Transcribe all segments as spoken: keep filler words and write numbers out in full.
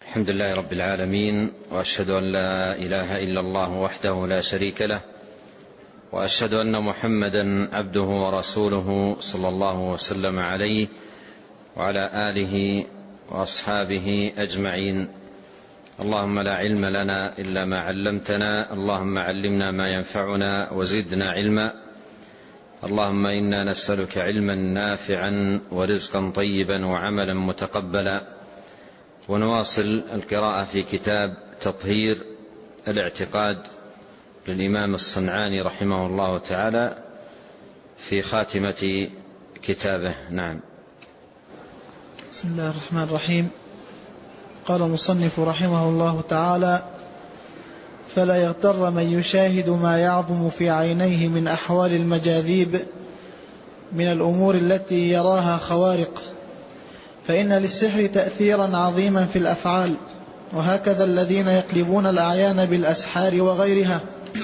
الحمد لله رب العالمين، وأشهد أن لا إله إلا الله وحده لا شريك له، وأشهد أن محمدا عبده ورسوله صلى الله وسلم عليه وعلى آله وأصحابه أجمعين. اللهم لا علم لنا إلا ما علمتنا، اللهم علمنا ما ينفعنا وزدنا علما. اللهم إنا نسألك علما نافعا ورزقا طيبا وعملا متقبلا. ونواصل القراءة في كتاب تطهير الاعتقاد للإمام الصنعاني رحمه الله تعالى في خاتمة كتابه. نعم. بسم الله الرحمن الرحيم. قال المصنف رحمه الله تعالى: فلا يغتر من يشاهد ما يعظم في عينيه من أحوال المجاذيب من الأمور التي يراها خوارق، فإن للسحر تأثيرا عظيما في الأفعال، وهكذا الذين يقلبون الأعيان بالأسحار وغيرها.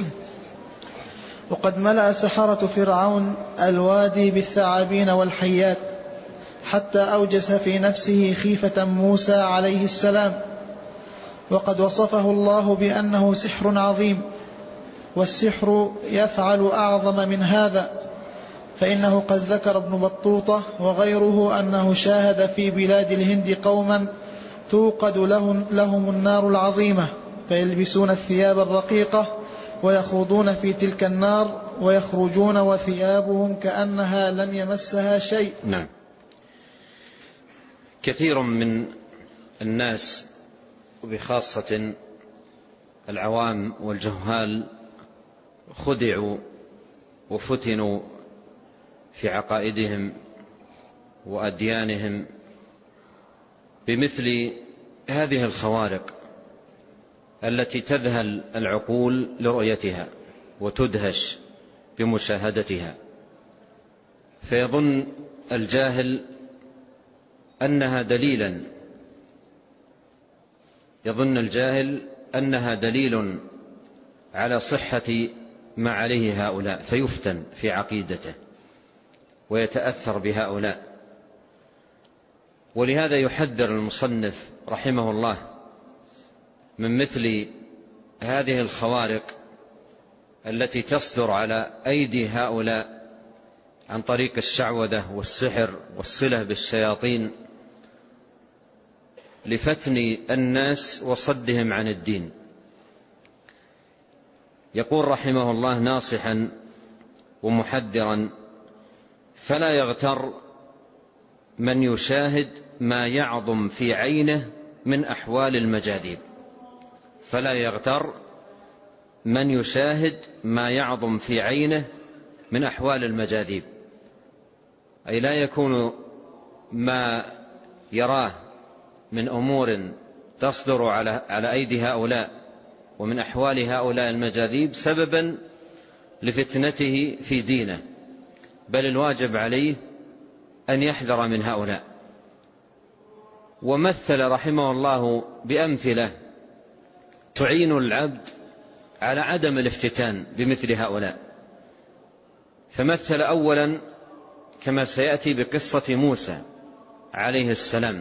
وقد ملأ سحرة فرعون الوادي بالثعابين والحيات، حتى أوجس في نفسه خيفة موسى عليه السلام، وقد وصفه الله بأنه سحر عظيم. والسحر يفعل أعظم من هذا، فإنه قد ذكر ابن بطوطة وغيره أنه شاهد في بلاد الهند قوما توقد لهم, لهم النار العظيمة، فيلبسون الثياب الرقيقة ويخوضون في تلك النار ويخرجون وثيابهم كأنها لم يمسها شيء. نعم. كثير من الناس وبخاصة العوام والجهال خدعوا وفتنوا في عقائدهم وأديانهم بمثل هذه الخوارق التي تذهل العقول لرؤيتها وتدهش بمشاهدتها، فيظن الجاهل أنها دليلا يظن الجاهل أنها دليل على صحة ما عليه هؤلاء، فيفتن في عقيدته ويتأثر بهؤلاء. ولهذا يحذر المصنف رحمه الله من مثل هذه الخوارق التي تصدر على أيدي هؤلاء عن طريق الشعوذة والسحر والصلة بالشياطين لفتن الناس وصدهم عن الدين. يقول رحمه الله ناصحا ومحذرا: فلا يغتر من يشاهد ما يعظم في عينه من أحوال المجاذيب. فلا يغتر من يشاهد ما يعظم في عينه من أحوال المجاذيب، أي لا يكون ما يراه من أمور تصدر على على أيدي هؤلاء ومن أحوال هؤلاء المجاذيب سببا لفتنته في دينه، بل الواجب عليه أن يحذر من هؤلاء. ومثل رحمه الله بأمثلة تعين العبد على عدم الافتتان بمثل هؤلاء. فمثل أولا كما سيأتي بقصة موسى عليه السلام،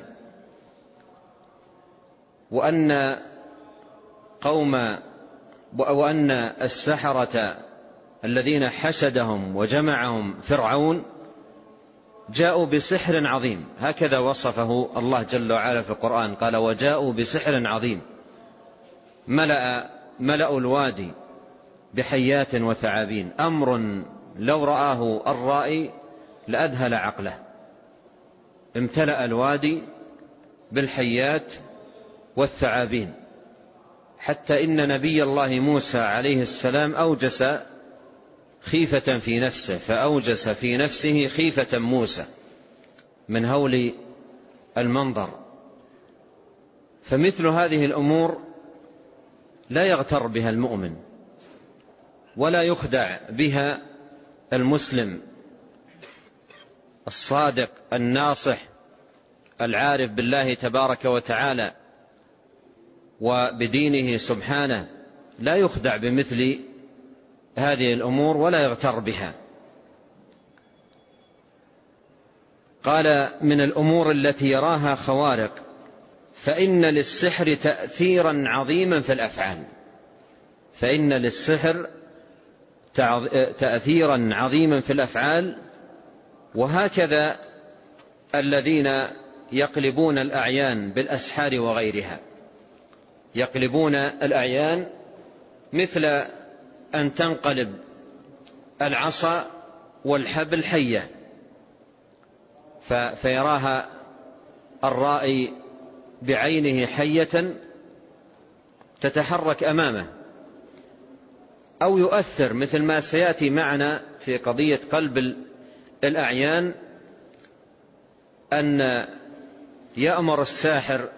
وأن قوم وأن السحرة الذين حشدهم وجمعهم فرعون جاءوا بسحر عظيم، هكذا وصفه الله جل وعلا في القرآن، قال: وجاءوا بسحر عظيم. ملأ ملأ الوادي بحيات وثعابين، أمر لو رآه الرائي لأذهل عقله. امتلأ الوادي بالحيات والثعابين، حتى إن نبي الله موسى عليه السلام أوجس خيفة في نفسه، فأوجس في نفسه خيفة موسى من هول المنظر. فمثل هذه الأمور لا يغتر بها المؤمن ولا يخدع بها المسلم الصادق الناصح العارف بالله تبارك وتعالى وبدينه سبحانه، لا يخدع بمثل هذه الأمور ولا يغتر بها. قال: من الأمور التي يراها خوارق فإن للسحر تأثيرا عظيما في الأفعال، فإن للسحر تأثيرا عظيما في الأفعال. وهكذا الذين يقلبون الأعيان بالأسحار وغيرها، يقلبون الأعيان مثل أن تنقلب العصا والحبل حية فيراها الرائي بعينه حية تتحرك أمامه، أو يؤثر مثل ما سيأتي معنا في قضية قلب الأعيان، أن يأمر الساحر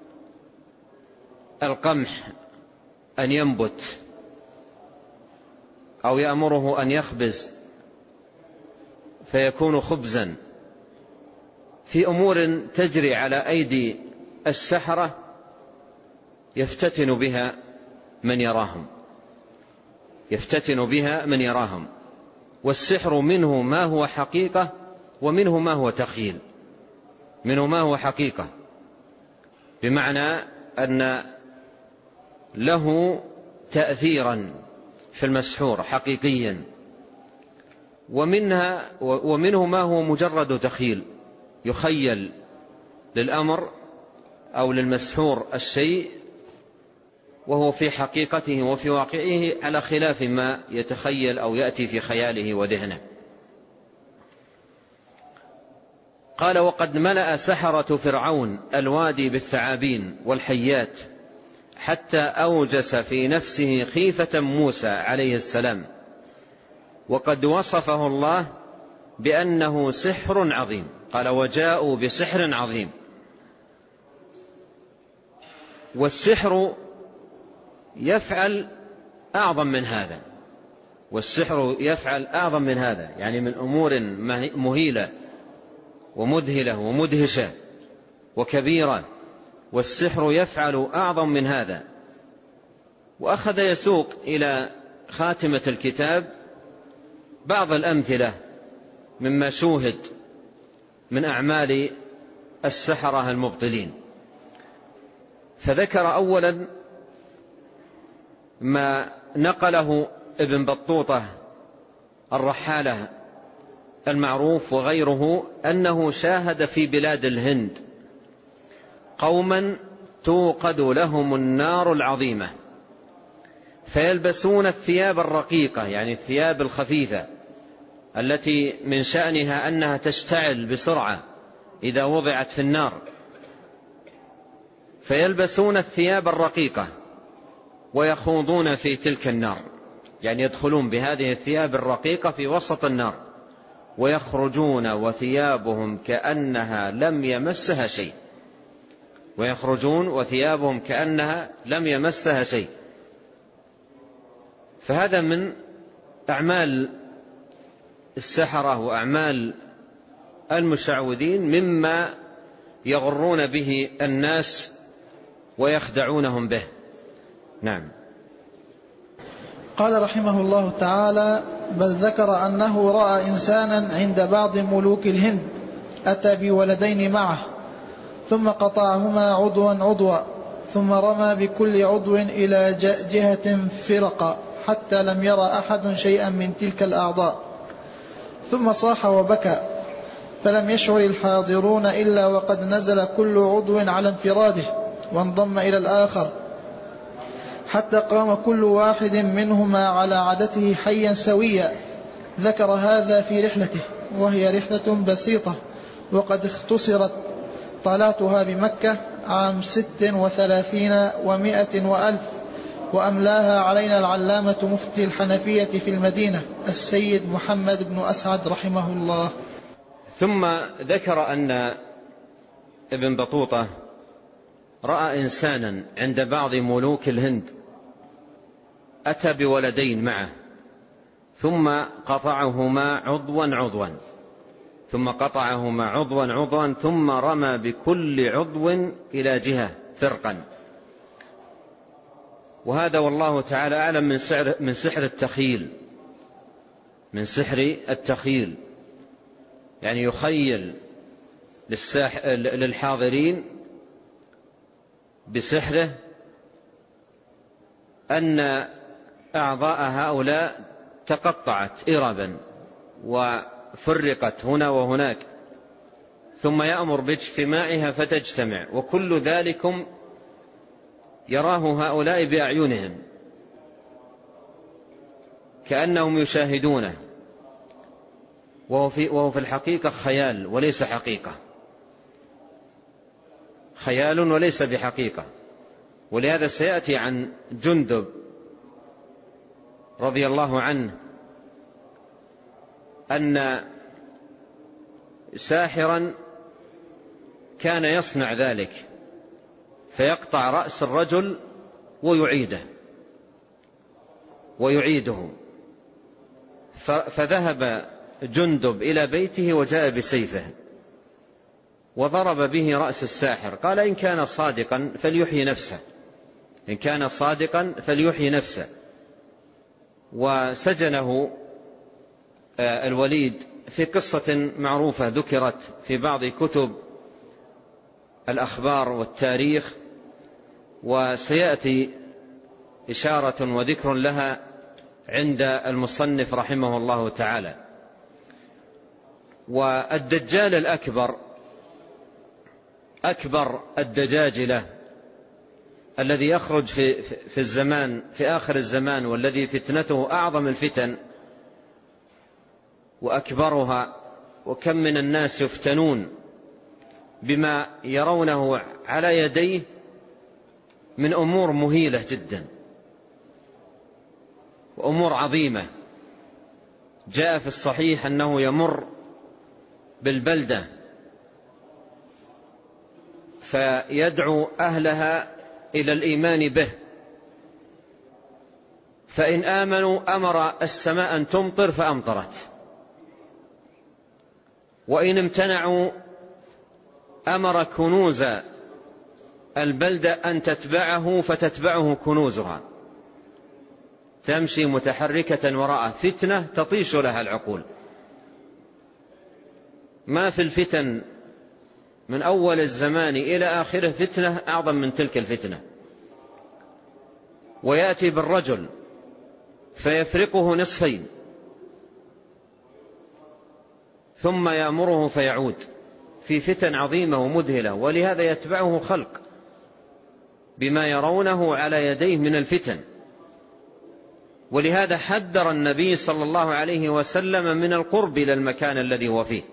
القمح أن ينبت، أو يأمره أن يخبز فيكون خبزا، في أمور تجري على أيدي السحرة يفتتن بها من يراهم، يفتتن بها من يراهم. والسحر منه ما هو حقيقة ومنه ما هو تخيل، منه ما هو حقيقة بمعنى أن له تأثيرا في المسحور حقيقيا، ومنها ومنه ما هو مجرد تخيل، يخيل للأمر أو للمسحور الشيء وهو في حقيقته وفي واقعه على خلاف ما يتخيل أو يأتي في خياله وذهنه. قال: وقد ملأ سحرة فرعون الوادي بالثعابين والحيات حتى أوجس في نفسه خيفة موسى عليه السلام، وقد وصفه الله بأنه سحر عظيم. قال: وجاءوا بسحر عظيم. والسحر يفعل أعظم من هذا، والسحر يفعل أعظم من هذا، يعني من أمور مهيلة ومذهلة ومدهشة وكبيرة، والسحر يفعل أعظم من هذا. وأخذ يسوق إلى خاتمة الكتاب بعض الأمثلة مما شوهد من أعمال السحرة المبطلين، فذكر أولا ما نقله ابن بطوطة الرحالة المعروف وغيره، أنه شاهد في بلاد الهند قوما توقد لهم النار العظيمة فيلبسون الثياب الرقيقة، يعني الثياب الخفيفة التي من شأنها أنها تشتعل بسرعة إذا وضعت في النار، فيلبسون الثياب الرقيقة ويخوضون في تلك النار، يعني يدخلون بهذه الثياب الرقيقة في وسط النار ويخرجون وثيابهم كأنها لم يمسها شيء، ويخرجون وثيابهم كأنها لم يمسها شيء. فهذا من أعمال السحرة وأعمال المشعوذين مما يغرون به الناس ويخدعونهم به. نعم. قال رحمه الله تعالى: بل ذكر أنه رأى إنسانا عند بعض ملوك الهند أتى بولدين معه، ثم قطعهما عضوا عضوا، ثم رمى بكل عضو إلى جهة فرقا حتى لم يرى أحد شيئا من تلك الأعضاء، ثم صاح وبكى، فلم يشعر الحاضرون إلا وقد نزل كل عضو على انفراده وانضم إلى الآخر، حتى قام كل واحد منهما على عادته حيا سويا. ذكر هذا في رحلته، وهي رحلة بسيطة، وقد اختصرت طلعتها بمكة عام ست وثلاثين ومائة وألف، وأملاها علينا العلامة مفتي الحنفية في المدينة السيد محمد بن أسعد رحمه الله. ثم ذكر أن ابن بطوطة رأى إنسانا عند بعض ملوك الهند أتى بولدين معه، ثم قطعهما عضوا عضوا، ثم قطعهما عضوا عضوا ثم رمى بكل عضو إلى جهة فرقا. وهذا والله تعالى أعلم من سحر, من سحر التخيل، من سحر التخيل، يعني يخيل للحاضرين بسحره أن أعضاء هؤلاء تقطعت إربا وفرقت هنا وهناك، ثم يأمر باجتماعها فتجتمع، وكل ذلكم يراه هؤلاء بأعينهم كأنهم يشاهدونه، وهو في, وهو في الحقيقة خيال وليس حقيقة، خيال وليس بحقيقة. ولهذا سيأتي عن جندب رضي الله عنه أن ساحرا كان يصنع ذلك، فيقطع رأس الرجل ويعيده ويعيده فذهب جندب إلى بيته وجاء بسيفه وضرب به رأس الساحر. قال: إن كان صادقا فليحيي نفسه، إن كان صادقا فليحيي نفسه. وسجنه الوليد في قصة معروفة ذكرت في بعض كتب الأخبار والتاريخ، وسيأتي إشارة وذكر لها عند المصنف رحمه الله تعالى. والدجال الأكبر أكبر الدجاجلة الذي يخرج في, في الزمان في آخر الزمان، والذي فتنته أعظم الفتن وأكبرها، وكم من الناس يفتنون بما يرونه على يديه من أمور مهيلة جدا وأمور عظيمة. جاء في الصحيح أنه يمر بالبلدة فيدعو أهلها إلى الإيمان به، فإن آمنوا أمر السماء أن تمطر فأمطرت، وإن امتنعوا أمر كنوز البلدة أن تتبعه فتتبعه كنوزها، تمشي متحركة وراءه، فتنة تطيش لها العقول. ما في الفتن من أول الزمان إلى آخره فتنة أعظم من تلك الفتنة. ويأتي بالرجل فيفرقه نصفين ثم يأمره فيعود في فتن عظيمة ومذهلة، ولهذا يتبعه خلق بما يرونه على يديه من الفتن. ولهذا حذر النبي صلى الله عليه وسلم من القرب إلى المكان الذي هو فيه،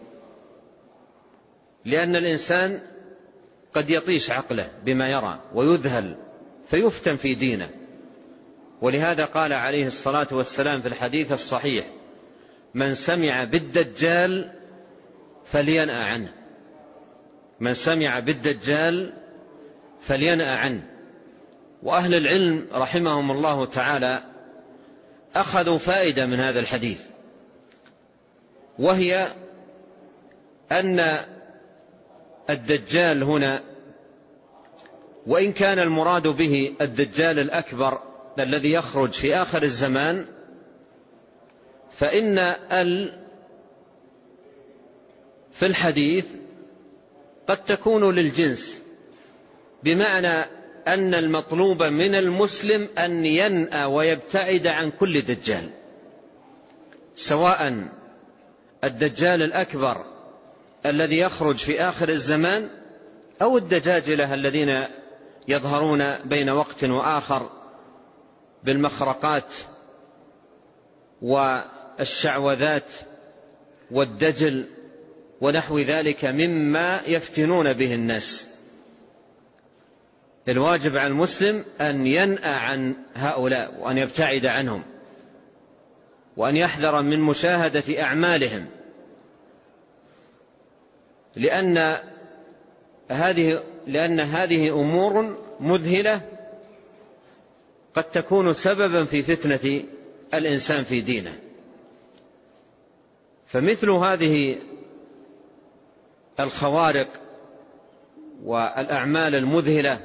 لأن الإنسان قد يطيش عقله بما يرى ويذهل فيفتن في دينه. ولهذا قال عليه الصلاة والسلام في الحديث الصحيح: من سمع بالدجال فلينأ عنه، من سمع بالدجال فلينأ عنه. وأهل العلم رحمهم الله تعالى أخذوا فائدة من هذا الحديث، وهي أن الدجال هنا وإن كان المراد به الدجال الأكبر الذي يخرج في آخر الزمان، فإن ال في الحديث قد تكون للجنس، بمعنى أن المطلوب من المسلم أن ينأى ويبتعد عن كل دجال، سواء الدجال الأكبر الذي يخرج في آخر الزمان أو الدجاجلة الذين يظهرون بين وقت وآخر بالمخرقات والشعوذات والدجل ونحو ذلك مما يفتنون به الناس. الواجب على المسلم أن ينأى عن هؤلاء وأن يبتعد عنهم وأن يحذر من مشاهدة أعمالهم، لأن هذه لأن هذه أمور مذهلة قد تكون سببا في فتنة الإنسان في دينه. فمثل هذه الخوارق والأعمال المذهلة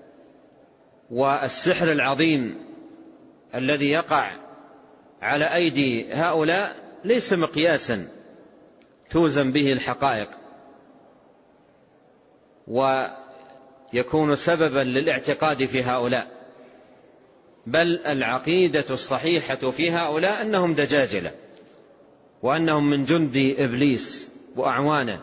والسحر العظيم الذي يقع على أيدي هؤلاء ليس مقياسا توزن به الحقائق، يكون سببا للاعتقاد في هؤلاء، بل العقيدة الصحيحة في هؤلاء أنهم دجاجلة، وأنهم من جند إبليس وأعوانه،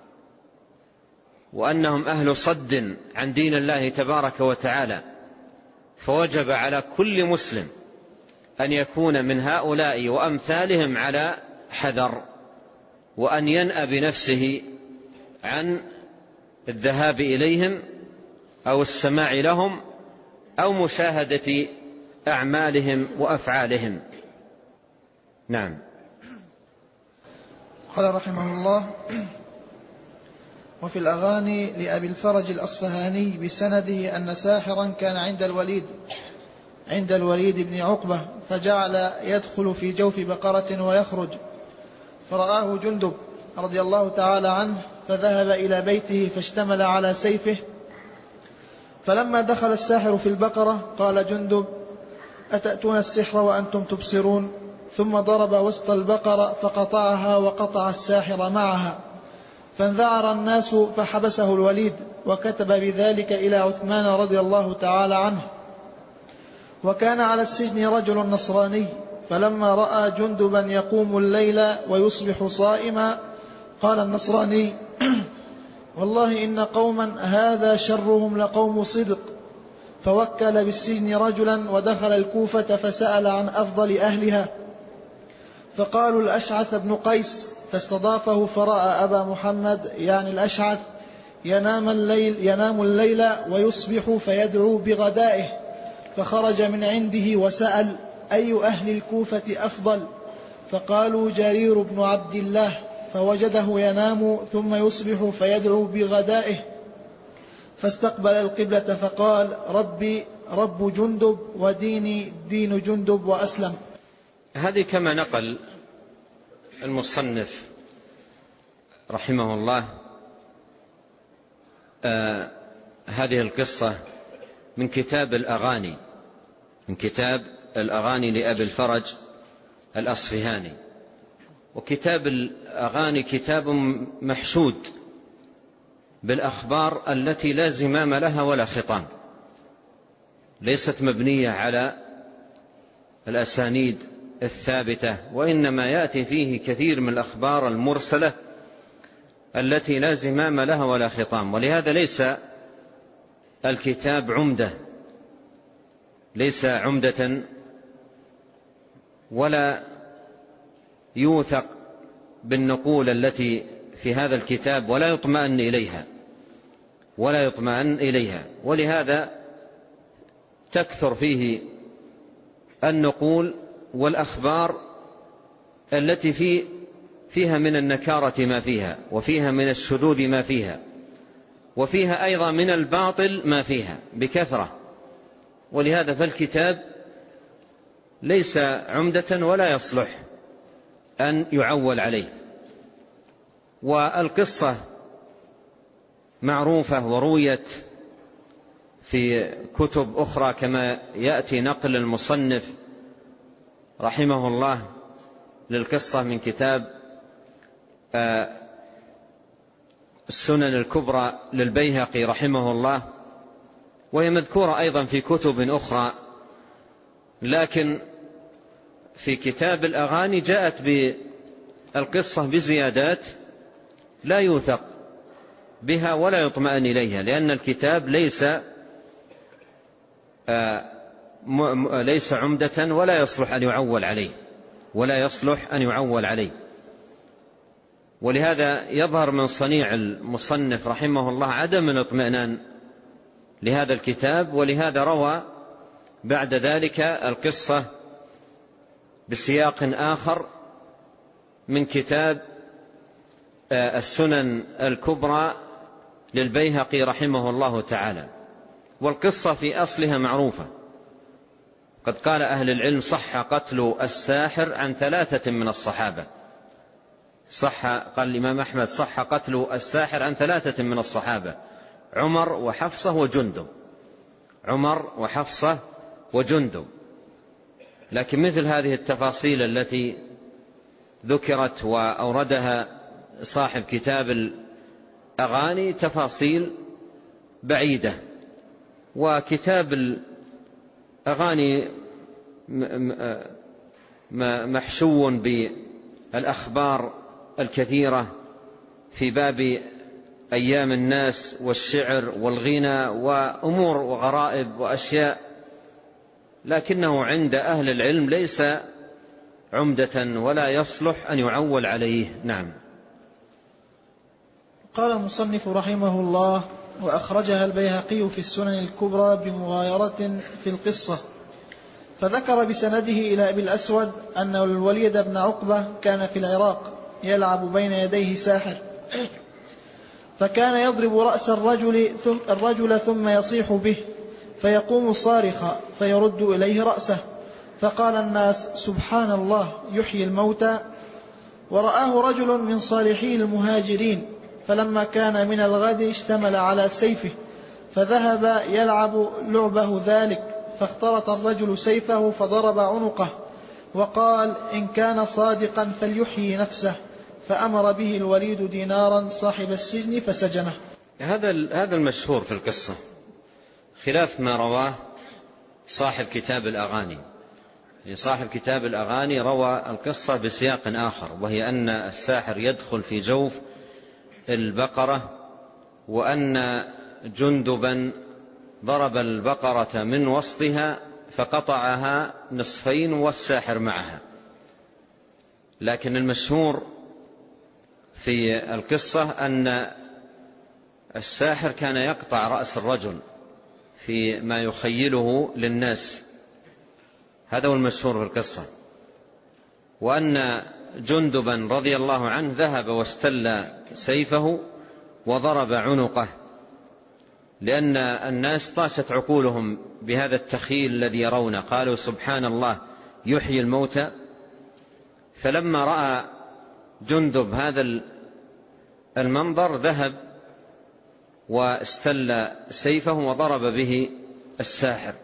وأنهم أهل صد عن دين الله تبارك وتعالى. فوجب على كل مسلم أن يكون من هؤلاء وأمثالهم على حذر، وأن ينأى بنفسه عن الذهاب إليهم أو السماع لهم أو مشاهدة أعمالهم وأفعالهم. نعم. قال رحمه الله: وفي الأغاني لأبي الفرج الأصفهاني بسنده أن ساحرا كان عند الوليد عند الوليد بن عقبة، فجعل يدخل في جوف بقرة ويخرج، فرآه جندب رضي الله تعالى عنه، فذهب إلى بيته فاشتمل على سيفه. فلما دخل الساحر في البقرة قال جندب: أتأتون السحر وأنتم تبصرون؟ ثم ضرب وسط البقرة فقطعها وقطع الساحر معها، فانذعر الناس فحبسه الوليد، وكتب بذلك إلى عثمان رضي الله تعالى عنه. وكان على السجن رجل نصراني، فلما رأى جندبا يقوم الليل ويصبح صائما قال النصراني: والله إن قوما هذا شرهم لقوم صدق. فوكل بالسجن رجلا ودخل الكوفة فسأل عن أفضل أهلها، فقالوا الأشعث بن قيس، فاستضافه فرأى أبا محمد يعني الأشعث ينام الليل, ينام الليل ويصبح فيدعو بغدائه، فخرج من عنده وسأل: أي أهل الكوفة أفضل؟ فقالوا جرير بن عبد الله، فوجده ينام ثم يصبح فيدعو بغدائه، فاستقبل القبلة فقال: ربي رب جندب وديني دين جندب وأسلم. هذه كما نقل المصنف رحمه الله آه هذه القصة من كتاب الأغاني من كتاب الأغاني لأبي الفرج الأصفهاني. وكتاب الأغاني كتاب محشود بالأخبار التي لا زمام لها ولا خطام، ليست مبنية على الأسانيد الثابتة، وإنما يأتي فيه كثير من الأخبار المرسلة التي لا زمام لها ولا خطام. ولهذا ليس الكتاب عمدة ليس عمدة ولا يوثق بالنقول التي في هذا الكتاب، ولا يطمئن إليها ولا يطمئن إليها ولهذا تكثر فيه النقول والأخبار التي في فيها من النكارة ما فيها، وفيها من الشذوذ ما فيها، وفيها أيضا من الباطل ما فيها بكثرة. ولهذا فالكتاب ليس عمدة ولا يصلح أن يعول عليه. والقصة معروفة ورويت في كتب أخرى كما يأتي نقل المصنف رحمه الله للقصة من كتاب السنن الكبرى للبيهقي رحمه الله، وهي مذكورة أيضا في كتب أخرى. لكن في كتاب الأغاني جاءت بالقصة بزيادات لا يوثق بها ولا يطمئن إليها، لأن الكتاب ليس ليس عمدة ولا يصلح أن يعول عليه ولا يصلح أن يعول عليه. ولهذا يظهر من صنيع المصنف رحمه الله عدم الاطمئنان لهذا الكتاب، ولهذا روى بعد ذلك القصة بسياق آخر من كتاب السنن الكبرى للبيهقي رحمه الله تعالى. والقصة في أصلها معروفة، قد قال أهل العلم: صح قتل الساحر عن ثلاثة من الصحابة. صح قال الإمام أحمد: صح قتل الساحر عن ثلاثة من الصحابة: عمر وحفصة وجندب عمر وحفصة وجندب. لكن مثل هذه التفاصيل التي ذكرت وأوردها صاحب كتاب الأغاني تفاصيل بعيدة. وكتاب الأغاني محشو بالأخبار الكثيرة في باب أيام الناس والشعر والغنى وأمور وغرائب وأشياء، لكنه عند أهل العلم ليس عمدة ولا يصلح أن يعول عليه. نعم. قال المصنف رحمه الله: وأخرجها البيهقي في السنن الكبرى بمغايرة في القصة، فذكر بسنده إلى أبي الأسود أن الوليد بن عقبة كان في العراق يلعب بين يديه ساحر، فكان يضرب رأس الرجل ثم, الرجل ثم يصيح به فيقوم صارخا فيرد إليه رأسه، فقال الناس: سبحان الله يحيي الموتى. ورآه رجل من صالحي المهاجرين، فلما كان من الغد اشتمل على سيفه فذهب يلعب لعبه ذلك، فاخترط الرجل سيفه فضرب عنقه وقال: إن كان صادقا فليحيي نفسه، فأمر به الوليد دينارا صاحب السجن فسجنه. هذا هذا المشهور في القصة، خلاف ما رواه صاحب كتاب الأغاني. صاحب كتاب الأغاني روى القصة بسياق آخر، وهي أن الساحر يدخل في جوف البقرة، وأن جندبا ضرب البقرة من وسطها فقطعها نصفين والساحر معها. لكن المشهور في القصة أن الساحر كان يقطع رأس الرجل فيما يخيله للناس، هذا هو المشهور في القصة. وأن جندبا رضي الله عنه ذهب واستل سيفه وضرب عنقه، لأن الناس طاشت عقولهم بهذا التخيل الذي يرونه، قالوا: سبحان الله يحيي الموتى. فلما رأى جندب هذا المنظر ذهب واستل سيفه وضرب به الساحر.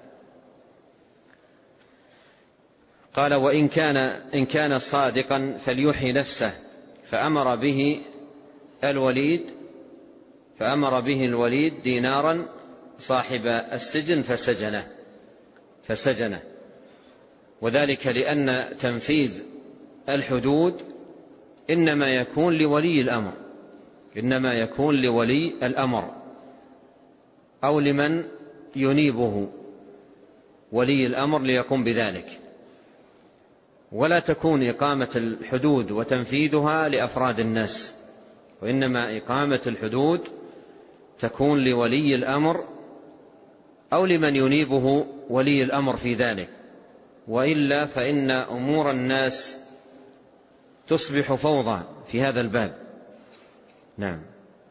قال: وإن كان إن كان صادقا فليحيي نفسه، فأمر به الوليد فأمر به الوليد دينارا صاحب السجن فسجنه فسجنه وذلك لأن تنفيذ الحدود إنما يكون لولي الأمر إنما يكون لولي الأمر أو لمن ينيبه ولي الأمر ليقوم بذلك، ولا تكون إقامة الحدود وتنفيذها لأفراد الناس، وإنما إقامة الحدود تكون لولي الأمر أو لمن ينيبه ولي الأمر في ذلك، وإلا فإن أمور الناس تصبح فوضى في هذا الباب. نعم.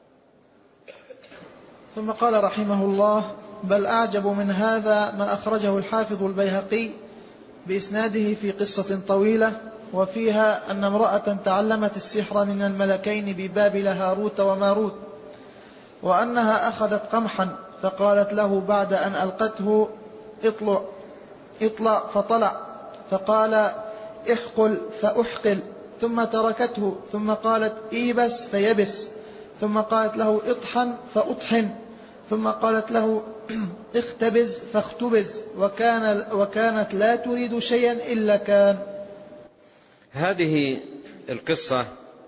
ثم قال رحمه الله: بل أعجب من هذا ما أخرجه الحافظ البيهقي بإسناده في قصة طويلة، وفيها أن امرأة تعلمت السحر من الملكين ببابل هاروت وماروت، وأنها أخذت قمحا فقالت له بعد أن ألقته: اطلع اطلع فطلع، فقال: احقل فأحقل، ثم تركته، ثم قالت: ايبس فيبس، ثم قالت له: اطحن فأطحن، ثم قالت له: اختبز فاختبز، وكان وكانت لا تريد شيئا إلا كان. هذه القصة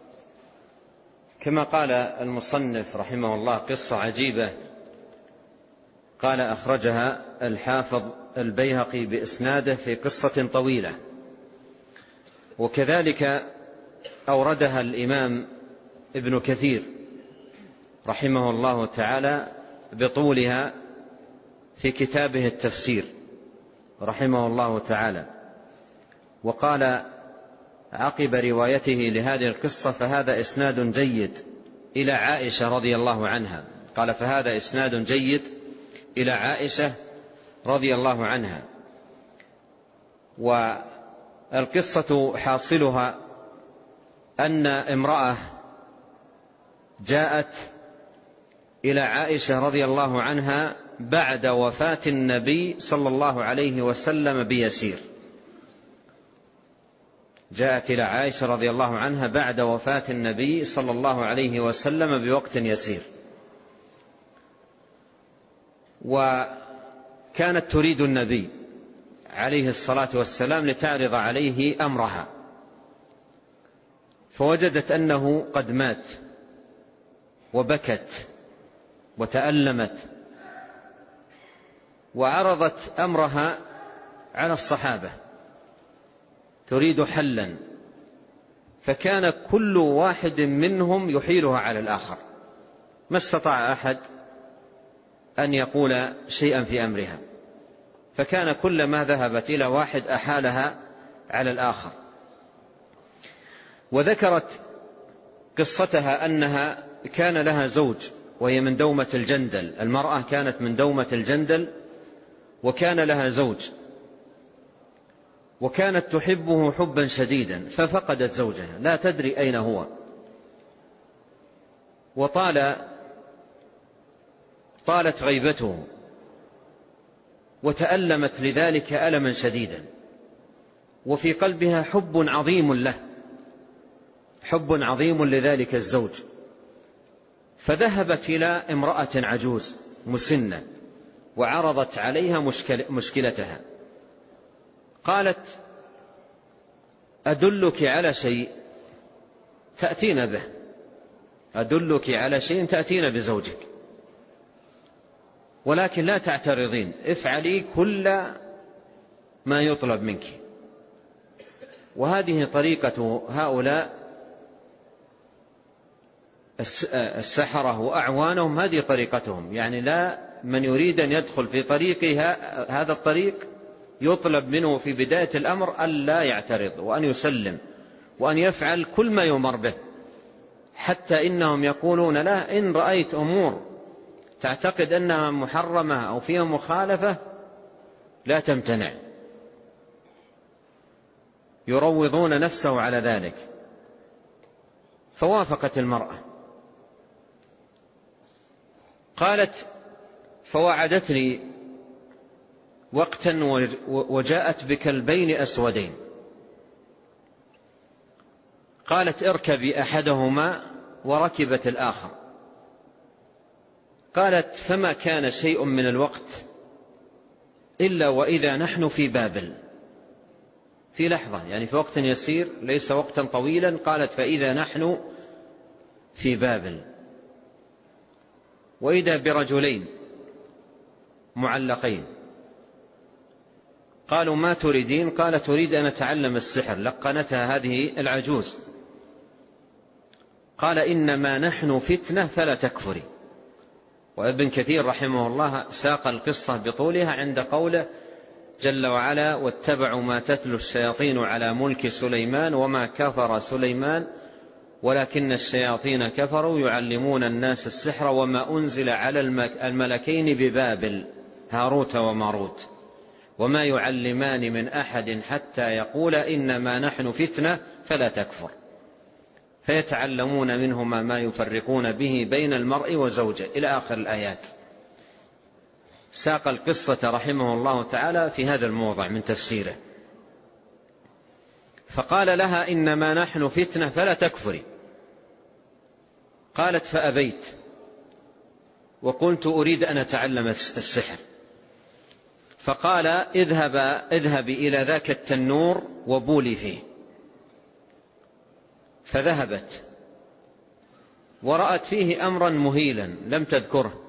كما قال المصنف رحمه الله قصة عجيبة. قال: أخرجها الحافظ البيهقي بإسناده في قصة طويلة، وكذلك أوردها الإمام ابن كثير رحمه الله تعالى بطولها في كتابه التفسير رحمه الله تعالى. وقال عقب روايته لهذه القصة: فهذا إسناد جيد إلى عائشة رضي الله عنها. قال: فهذا إسناد جيد إلى عائشة رضي الله عنها. والقصة حاصلها أن امرأة جاءت إلى عائشة رضي الله عنها بعد وفاة النبي صلى الله عليه وسلم بيسير جاءت إلى عائشة رضي الله عنها بعد وفاة النبي صلى الله عليه وسلم بوقت يسير، وكانت تريد النبي عليه الصلاة والسلام لتعرض عليه أمرها، فوجدت أنه قد مات وبكت وتألمت، وعرضت أمرها على الصحابة تريد حلا، فكان كل واحد منهم يحيلها على الآخر، ما استطاع أحد أن يقول شيئا في أمرها، فكان كلما ذهبت إلى واحد أحالها على الآخر. وذكرت قصتها أنها كان لها زوج وهي من دومة الجندل، المرأة كانت من دومة الجندل وكان لها زوج، وكانت تحبه حبا شديدا، ففقدت زوجها لا تدري أين هو، وطال طالت غيبته وتألمت لذلك ألما شديدا، وفي قلبها حب عظيم له، حب عظيم لذلك الزوج، فذهبت إلى امرأة عجوز مسنة وعرضت عليها مشكل مشكلتها. قالت: أدلك على شيء تأتين به، أدلك على شيء تأتين بزوجك، ولكن لا تعترضين، افعلي كل ما يطلب منك. وهذه طريقة هؤلاء السحرة وأعوانهم، هذه طريقتهم، يعني لا من يريد أن يدخل في طريقها هذا الطريق يطلب منه في بداية الأمر ألا يعترض وأن يسلم وأن يفعل كل ما يؤمر به، حتى إنهم يقولون لا، إن رأيت أمور تعتقد أنها محرمة أو فيها مخالفة لا تمتنع، يروضون نفسه على ذلك. فوافقت المرأة، قالت: فوعدتني وقتا وجاءت بكلبين أسودين، قالت: اركبي أحدهما، وركبت الآخر. قالت: فما كان شيء من الوقت إلا وإذا نحن في بابل، في لحظة، يعني في وقت يسير ليس وقتا طويلا. قالت: فإذا نحن في بابل، وإذا برجلين معلقين. قالوا: ما تريدين؟ قالت: تريد أن أتعلم السحر. لقنتها هذه العجوز. قال: إنما نحن فتنة فلا تكفري. وابن كثير رحمه الله ساق القصة بطولها عند قوله جل وعلا: واتبعوا ما تتلو الشياطين على ملك سليمان وما كفر سليمان ولكن الشياطين كفروا يعلمون الناس السحر وما أنزل على الملكين ببابل هاروت وماروت وما يعلمان من أحد حتى يقول إنما نحن فتنة فلا تكفر، فيتعلمون منهما ما يفرقون به بين المرء وزوجه، إلى آخر الآيات. ساق القصة رحمه الله تعالى في هذا الموضع من تفسيره. فقال لها: إنما نحن فتنة فلا تكفري. قالت: فأبيت، وقلت أريد أن أتعلم السحر. فقال: اذهب اذهبي إلى ذاك التنور وبولي فيه. فذهبت ورأت فيه أمرا مهيلا لم تذكره،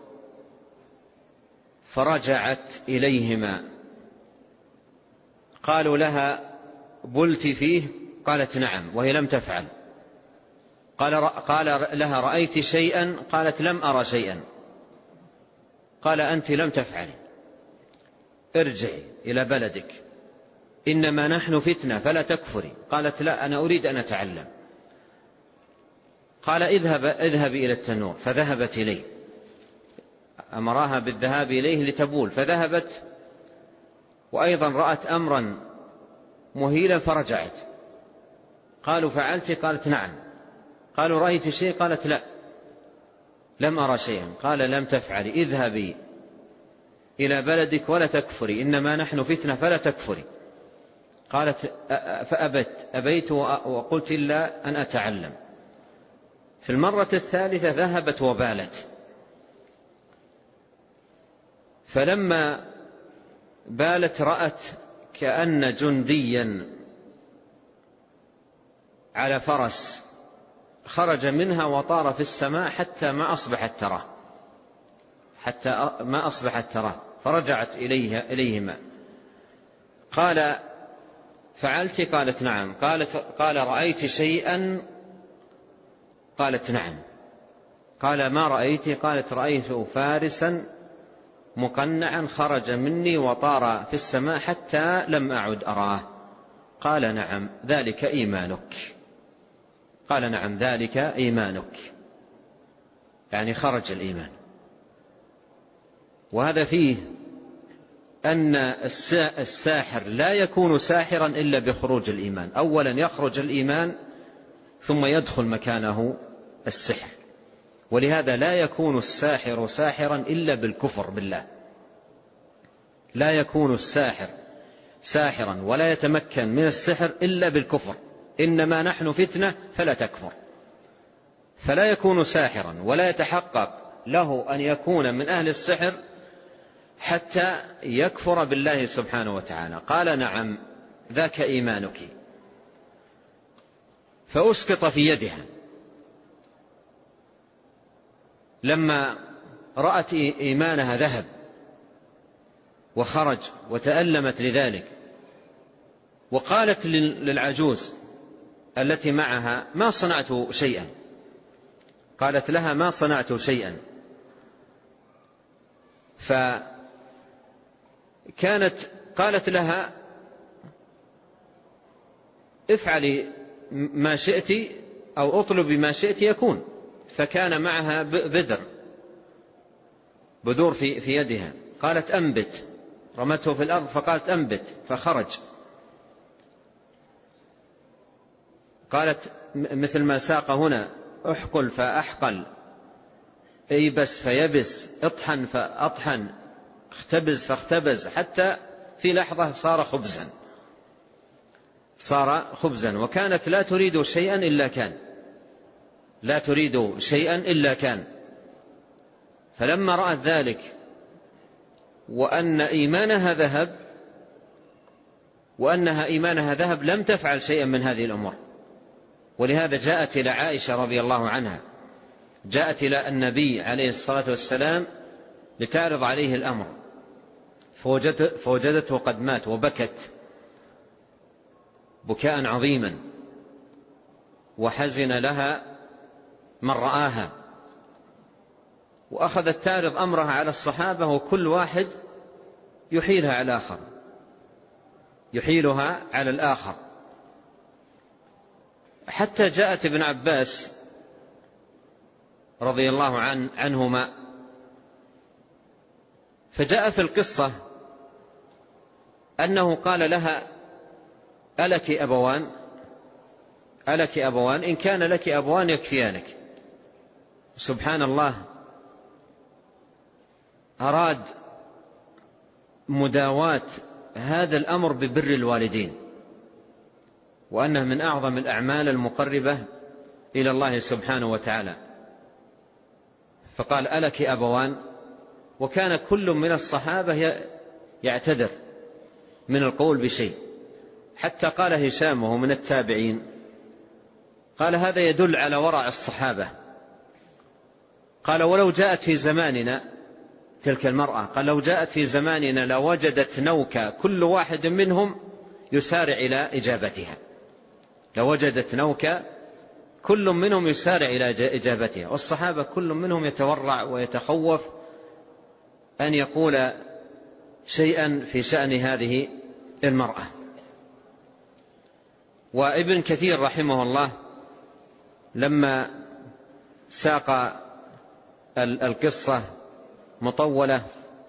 فرجعت إليهما. قالوا لها: بلت فيه؟ قالت: نعم، وهي لم تفعل. قال, قال لها: رأيت شيئا؟ قالت: لم أرى شيئا. قال: أنت لم تفعلي، ارجعي إلى بلدك، إنما نحن فتنة فلا تكفري. قالت: لا، أنا أريد أن أتعلم. قال: اذهب اذهب إلى التنور. فذهبت إليه، أمرها بالذهاب إليه لتبول، فذهبت وأيضا رأت أمرا مهيلا فرجعت. قالوا: فعلت؟ قالت: نعم. قالوا: رأيت شيء؟ قالت: لا، لم أرى شيئا. قال: لم تفعلي، اذهبي إلى بلدك ولا تكفري، إنما نحن فتنة فلا تكفري. قالت: فأبت أبيت وقلت إلا أن أتعلم. في المرة الثالثة ذهبت وبالت، فلما بالت رأت كأن جنديا على فرس خرج منها وطار في السماء حتى ما أصبحت تراه حتى ما أصبحت تراه فرجعت إليها إليهما. قال: فعلت؟ قالت: نعم. قالت قال: رأيت شيئا؟ قالت: نعم. قال: ما رأيت؟ قالت: رأيت فارسا مقنعا خرج مني وطار في السماء حتى لم أعد أراه. قال: نعم ذلك إيمانك. قال: نعم ذلك إيمانك، يعني خرج الإيمان. وهذا فيه أن الساحر لا يكون ساحرا إلا بخروج الإيمان. أولا يخرج الإيمان ثم يدخل مكانه السحر. ولهذا لا يكون الساحر ساحرا إلا بالكفر بالله. لا يكون الساحر ساحرا ولا يتمكن من السحر إلا بالكفر. إنما نحن فتنة فلا تكفر. فلا يكون ساحرا ولا يتحقق له أن يكون من أهل السحر حتى يكفر بالله سبحانه وتعالى. قال: نعم ذاك إيمانك. فأسقط في يدها. لما رأت إيمانها ذهب وخرج وتألمت لذلك، وقالت للعجوز التي معها: ما صنعت شيئا. قالت لها: ما صنعت شيئا. فكانت قالت لها: افعلي ما شئت أو اطلبي ما شئت يكون. فكان معها بذر بذور في في يدها. قالت: أنبت. رمته في الأرض فقالت: أنبت، فخرج. قالت مثل ما ساق هنا: احقل فأحقل، ايبس فيبس، اطحن فأطحن، اختبز فاختبز، حتى في لحظة صار خبزا صار خبزا. وكانت لا تريد شيئا إلا كان لا تريد شيئا إلا كان. فلما رأت ذلك وأن إيمانها ذهب وأنها إيمانها ذهب لم تفعل شيئا من هذه الأمور. ولهذا جاءت إلى عائشة رضي الله عنها، جاءت إلى النبي عليه الصلاة والسلام لتعرض عليه الأمر، فوجدته قد مات، وبكت بكاء عظيما، وحزن لها من رآها، وأخذت تعرض أمرها على الصحابة، وكل واحد يحيلها على الآخر يحيلها على الآخر حتى جاءت ابن عباس رضي الله عن عنهما. فجاء في القصة أنه قال لها: ألك أبوان؟ ألك أبوان؟ إن كان لك أبوان يكفيانك. سبحان الله، أراد مداواة هذا الأمر ببر الوالدين، وأنه من أعظم الأعمال المقربة إلى الله سبحانه وتعالى. فقال: ألك أبوان؟ وكان كل من الصحابة يعتذر من القول بشيء، حتى قال هشام وهو من التابعين، قال: هذا يدل على ورع الصحابة. قال: ولو جاءت في زماننا تلك المرأة، قال: لو جاءت في زماننا لوجدت نوكا كل واحد منهم يسارع إلى إجابتها. لوجدت نوكا كل منهم يسارع إلى إجابتها. والصحابة كل منهم يتورع ويتخوف أن يقول شيئا في شأن هذه المرأة. وابن كثير رحمه الله لما ساق القصة مطولة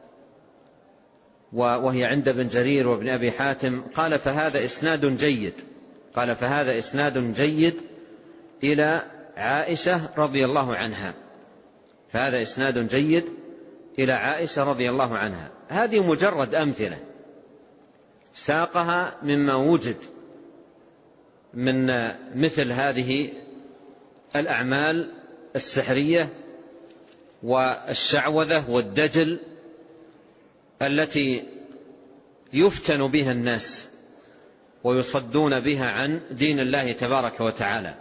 وهي عند ابن جرير وابن أبي حاتم، قال: فهذا إسناد جيد قال فهذا إسناد جيد إلى عائشة رضي الله عنها فهذا إسناد جيد إلى عائشة رضي الله عنها. هذه مجرد أمثلة ساقها مما وجد من مثل هذه الأعمال السحرية والشعوذة والدجل التي يفتن بها الناس ويصدون بها عن دين الله تبارك وتعالى.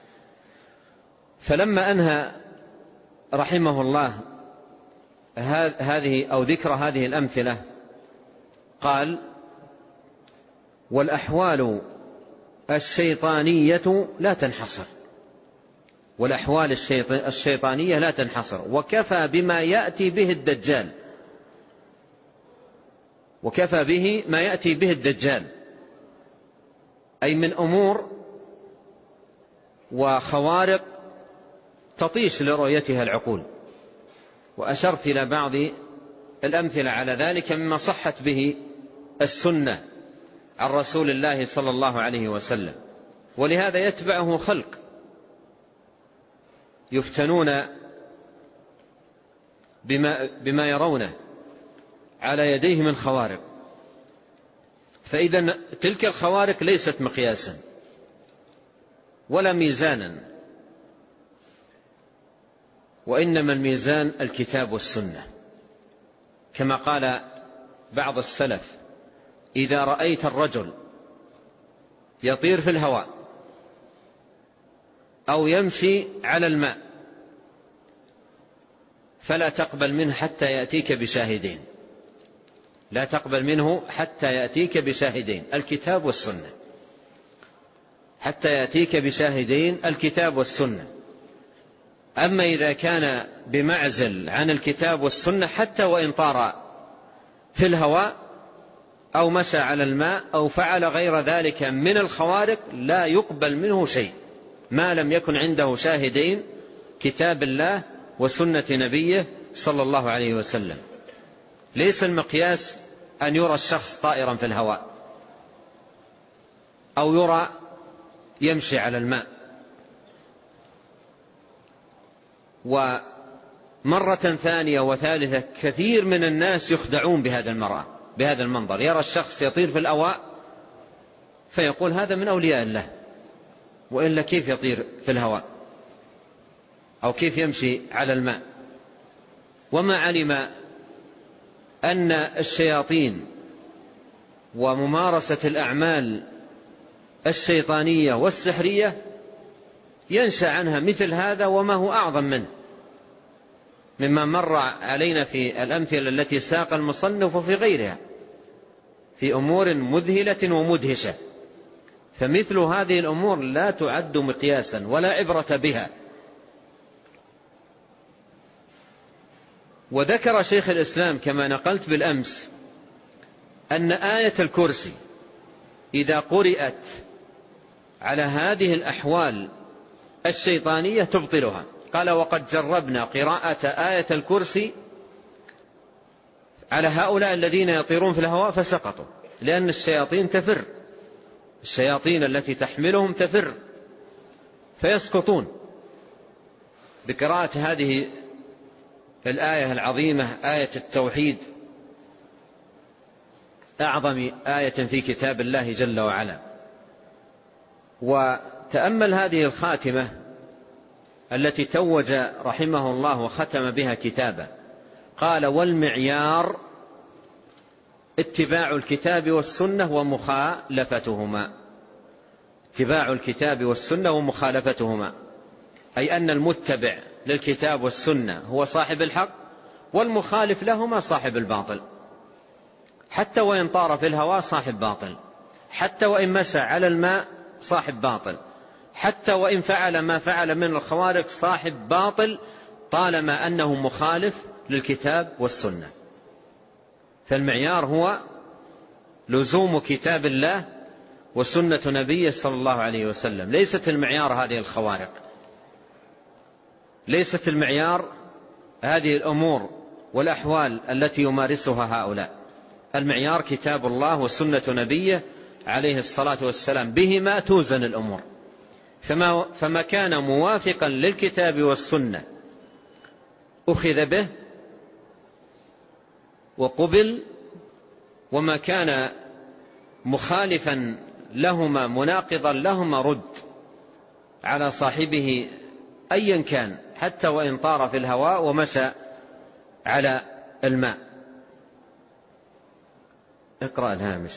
فلما أنهى رحمه الله هذه أو ذكر هذه الأمثلة قال: والأحوال الشيطانية لا تنحصر، والأحوال الشيطانية لا تنحصر، وكفى بما يأتي به الدجال، وكفى به ما يأتي به الدجال، أي من أمور وخوارق تطيش لرؤيتها العقول. وأشرت إلى بعض الأمثلة على ذلك مما صحت به السنة عن رسول الله صلى الله عليه وسلم. ولهذا يتبعه خلق يفتنون بما, بما يرونه على يديه من خوارق. فإذا تلك الخوارق ليست مقياسا ولا ميزانا، وإنما الميزان الكتاب والسنة، كما قال بعض السلف: إذا رأيت الرجل يطير في الهواء أو يمشي على الماء فلا تقبل منه حتى يأتيك بشاهدين، لا تقبل منه حتى يأتيك بشاهدين الكتاب والسنة، حتى يأتيك بشاهدين الكتاب والسنة. أما إذا كان بمعزل عن الكتاب والسنة حتى وإن طار في الهواء أو مشى على الماء أو فعل غير ذلك من الخوارق لا يقبل منه شيء ما لم يكن عنده شاهدين كتاب الله وسنة نبيه صلى الله عليه وسلم. ليس المقياس أن يرى الشخص طائرا في الهواء أو يرى يمشي على الماء. ومرة ثانية وثالثة كثير من الناس يخدعون بهذا المرأة بهذا المنظر، يرى الشخص يطير في الهواء فيقول هذا من أولياء الله، وإلا كيف يطير في الهواء أو كيف يمشي على الماء؟ وما علم أن الشياطين وممارسة الأعمال الشيطانية والسحرية ينشأ عنها مثل هذا وما هو أعظم منه، مما مر علينا في الأمثلة التي ساق المصنف وفي غيرها في أمور مذهلة ومدهشة. فمثل هذه الأمور لا تعد مقياسا ولا عبرة بها. وذكر شيخ الإسلام كما نقلت بالأمس أن آية الكرسي إذا قرأت على هذه الأحوال الشيطانية تبطلها. قال: وقد جربنا قراءة آية الكرسي على هؤلاء الذين يطيرون في الهواء فسقطوا، لأن الشياطين تفر، الشياطين التي تحملهم تفر فيسقطون بقراءة هذه الآية العظيمة، آية التوحيد، أعظم آية في كتاب الله جل وعلا. وتأمل هذه الخاتمة التي توج رحمه الله وختم بها كتابه. قال: والمعيار اتباع الكتاب والسنة ومخالفتهما. اتباع الكتاب والسنة ومخالفتهما، أي أن المتبع للكتاب والسنة هو صاحب الحق، والمخالف لهما صاحب الباطل. حتى وإن طار في الهواء صاحب باطل، حتى وإن مشى على الماء صاحب باطل، حتى وإن فعل ما فعل من الخوارق صاحب باطل، طالما أنه مخالف للكتاب والسنة. فالمعيار هو لزوم كتاب الله وسنة نبيه صلى الله عليه وسلم. ليست المعيار هذه الخوارق، ليست المعيار هذه الأمور والأحوال التي يمارسها هؤلاء. المعيار كتاب الله وسنة نبيه عليه الصلاة والسلام، بهما توزن الأمور. فما, فما كان موافقا للكتاب والسنة أخذ به وقبل، وما كان مخالفا لهما مناقضا لهما رد على صاحبه أيا كان، حتى وإن طار في الهواء ومشى على الماء. اقرأ الهامش.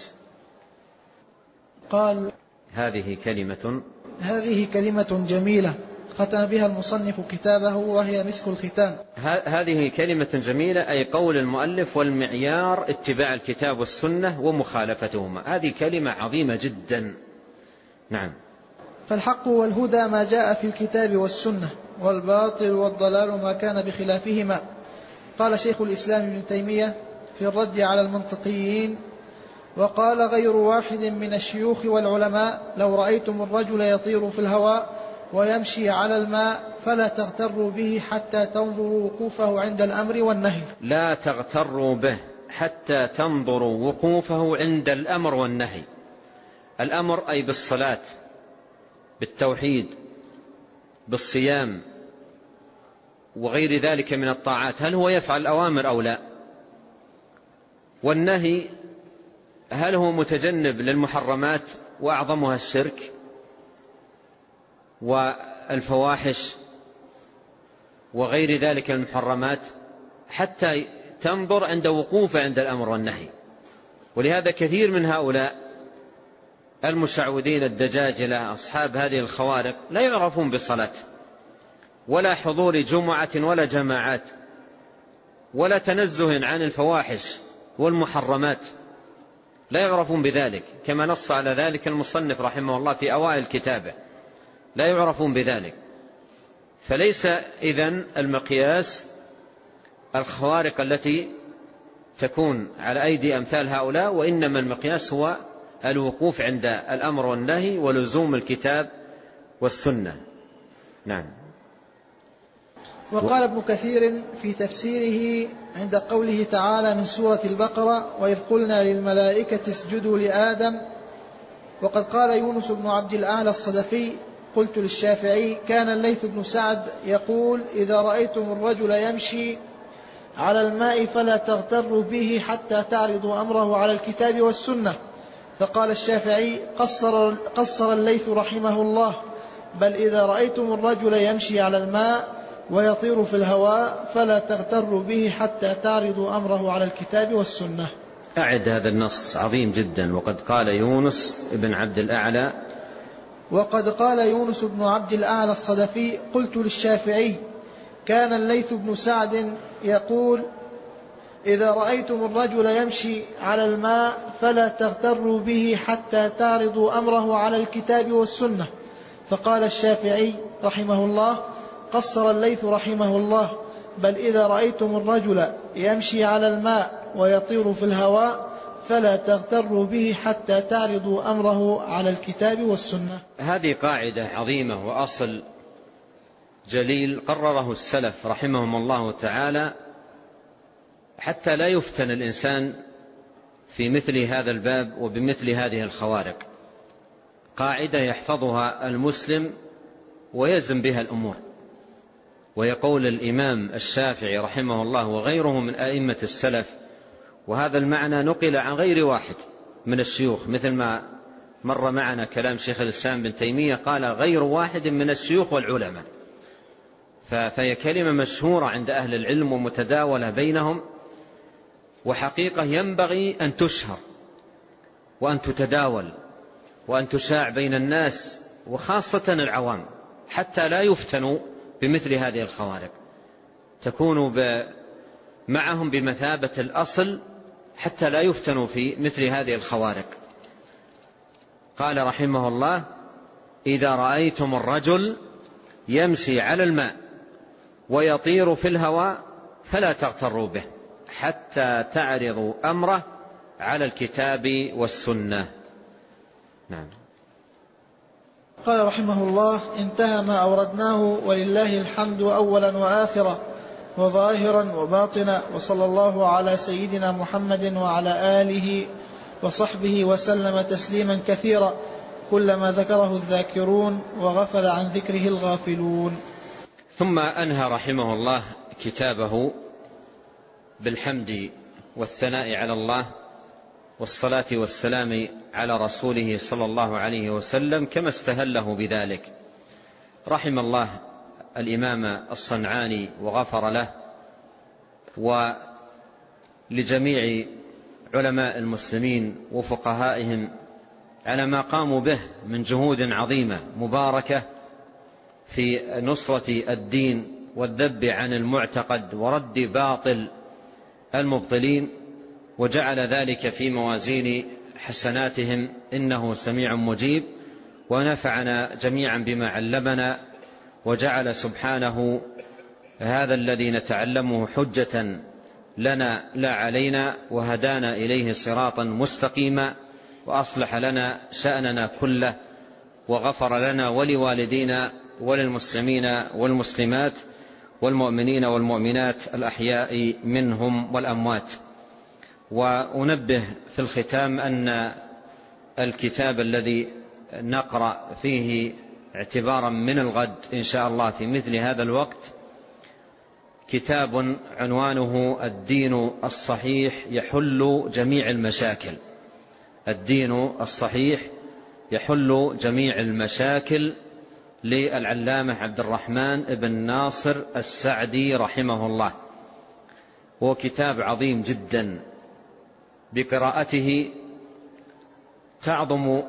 قال: هذه كلمة هذه كلمة جميلة ختم بها المصنف كتابه وهي مسك الختام. هذه كلمة جميلة أي قول المؤلف والمعيار اتباع الكتاب والسنة ومخالفتهما. هذه كلمة عظيمة جدا. نعم. فالحق والهدى ما جاء في الكتاب والسنة، والباطل والضلال ما كان بخلافهما. قال شيخ الإسلام ابن تيمية في الرد على المنطقيين: وقال غير واحد من الشيوخ والعلماء: لو رأيتم الرجل يطير في الهواء ويمشي على الماء فلا تغتروا به حتى تنظروا وقوفه عند الأمر والنهي. لا تغتروا به حتى تنظروا وقوفه عند الأمر والنهي. الأمر أي بالصلاة، بالتوحيد، بالصيام وغير ذلك من الطاعات، هل هو يفعل الأوامر أو لا؟ والنهي هل هو متجنب للمحرمات وأعظمها الشرك والفواحش وغير ذلك المحرمات، حتى تنظر عند وقوفه عند الأمر والنهي. ولهذا كثير من هؤلاء المشعوذين الدجاجلة أصحاب هذه الخوارق لا يعرفون بصلاة ولا حضور جمعة ولا جماعات ولا تنزه عن الفواحش والمحرمات، لا يعرفون بذلك، كما نص على ذلك المصنف رحمه الله في أوائل كتابه، لا يعرفون بذلك. فليس إذن المقياس الخوارق التي تكون على أيدي أمثال هؤلاء، وإنما المقياس هو الوقوف عند الأمر والنهي ولزوم الكتاب والسنة. نعم. وقال ابن كثير في تفسيره عند قوله تعالى من سورة البقرة: وإذ قلنا للملائكة اسجدوا لآدم. وقد قال يونس بن عبد الأعلى الصدفي: قلت للشافعي: كان الليث بن سعد يقول: إذا رأيتم الرجل يمشي على الماء فلا تغتروا به حتى تعرضوا أمره على الكتاب والسنة. فقال الشافعي: قصر, قصر الليث رحمه الله: بل إذا رأيتم الرجل يمشي على الماء ويطير في الهواء فلا تغتروا به حتى تعرضوا أمره على الكتاب والسنة. أعد هذا النص عظيم جدا. وقد قال يونس بن عبد الأعلى وقد قال يونس بن عبد الأعلى الصدفي: قلت للشافعي: كان الليث بن سعد يقول: إذا رأيتم الرجل يمشي على الماء فلا تغتروا به حتى تعرضوا أمره على الكتاب والسنة. فقال الشافعي رحمه الله: قصر الليث رحمه الله: بل إذا رأيتم الرجل يمشي على الماء ويطير في الهواء فلا تغتروا به حتى تعرضوا أمره على الكتاب والسنة. هذه قاعدة عظيمة وأصل جليل قرره السلف رحمهم الله تعالى حتى لا يفتن الإنسان في مثل هذا الباب وبمثل هذه الخوارق. قاعدة يحفظها المسلم ويزن بها الأمور. ويقول الإمام الشافعي رحمه الله وغيره من أئمة السلف، وهذا المعنى نقل عن غير واحد من الشيوخ، مثل ما مر معنا كلام شيخ الإسلام بن تيمية قال غير واحد من الشيوخ والعلماء. فهي كلمة مشهورة عند أهل العلم ومتداولة بينهم، وحقيقة ينبغي أن تشهر وأن تتداول وأن تشاع بين الناس وخاصة العوام حتى لا يفتنوا بمثل هذه الخوارق، تكون معهم بمثابة الأصل حتى لا يفتنوا في مثل هذه الخوارق. قال رحمه الله: إذا رأيتم الرجل يمشي على الماء ويطير في الهواء فلا تغتروا به حتى تعرضوا أمره على الكتاب والسنة. نعم. قال رحمه الله: انتهى ما أوردناه ولله الحمد أولا وآخرا وظاهرا وباطنا، وصلى الله على سيدنا محمد وعلى آله وصحبه وسلم تسليما كثيرا، كلما ذكره الذاكرون وغفل عن ذكره الغافلون. ثم أنهى رحمه الله كتابه بالحمد والثناء على الله والصلاة والسلام على رسوله صلى الله عليه وسلم كما استهله بذلك. رحم الله الإمام الصنعاني وغفر له ولجميع علماء المسلمين وفقهائهم على ما قاموا به من جهود عظيمة مباركة في نصرة الدين والذب عن المعتقد ورد باطل المبطلين، وجعل ذلك في موازين حسناتهم، إنه سميع مجيب، ونفعنا جميعا بما علمنا، وجعل سبحانه هذا الذي نتعلمه حجة لنا لا علينا، وهدانا إليه صراطا مستقيما، وأصلح لنا شأننا كله، وغفر لنا ولوالدينا وللمسلمين والمسلمات والمؤمنين والمؤمنات الأحياء منهم والأموات. وأنبه في الختام أن الكتاب الذي نقرأ فيه اعتبارا من الغد إن شاء الله في مثل هذا الوقت كتاب عنوانه الدين الصحيح يحل جميع المشاكل. الدين الصحيح يحل جميع المشاكل للعلامة عبد الرحمن بن ناصر السعدي رحمه الله. هو كتاب عظيم جدا، بقراءته تعظم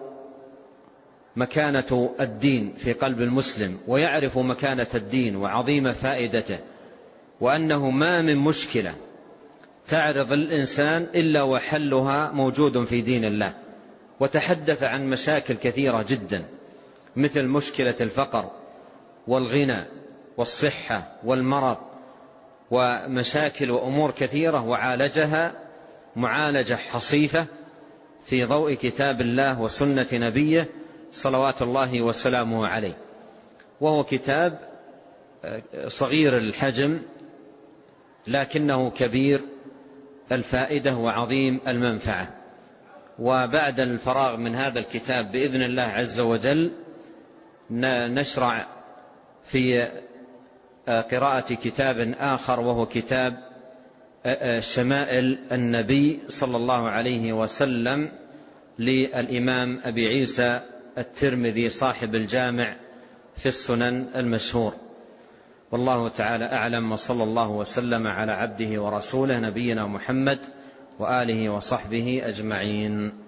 مكانة الدين في قلب المسلم، ويعرف مكانة الدين وعظيم فائدته، وأنه ما من مشكلة تعرض الإنسان إلا وحلها موجود في دين الله. وتحدث عن مشاكل كثيرة جدا، مثل مشكلة الفقر والغنى والصحة والمرض، ومشاكل وأمور كثيرة، وعالجها معالجة حصيفة في ضوء كتاب الله وسنة نبيه صلوات الله وسلامه عليه. وهو كتاب صغير الحجم لكنه كبير الفائدة وعظيم المنفعة. وبعد الفراغ من هذا الكتاب بإذن الله عز وجل نشرع في قراءة كتاب آخر، وهو كتاب شمائل النبي صلى الله عليه وسلم للإمام أبي عيسى الترمذي صاحب الجامع في السنن المشهور. والله تعالى أعلم، وصلى الله وسلم على عبده ورسوله نبينا محمد وآله وصحبه أجمعين.